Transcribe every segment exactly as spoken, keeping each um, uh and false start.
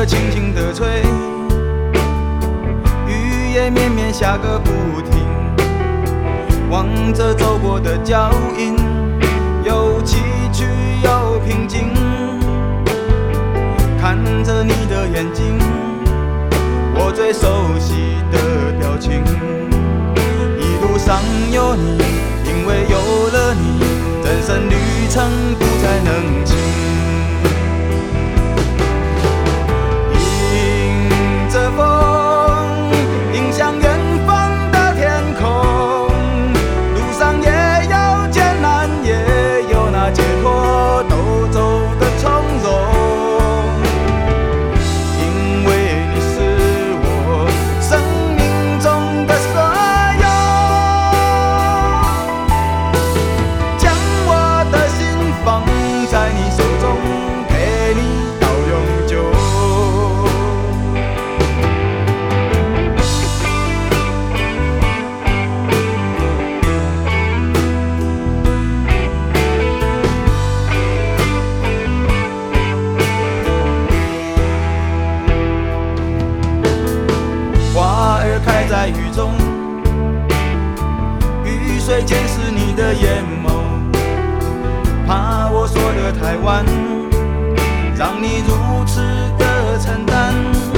轻轻地吹，雨也绵绵下个不停。望着走过的脚印，有崎岖有平静。看着你的眼睛，我最熟悉的表情。一路上有你，因为有了你，人生旅程不再能轻。迎着风，迎向远方的天空，路上也有艰难，也有那解脱，都走得从容。因为你是我生命中的所有，将我的心放在你手中，陪你到永久。花儿开在雨中，雨水溅湿你的眼眸，怕我说得太晚，让你如此的承担。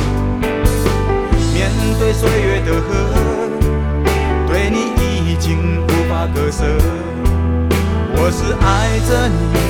面对岁月的河，对你已经无法割舍。我是爱着你，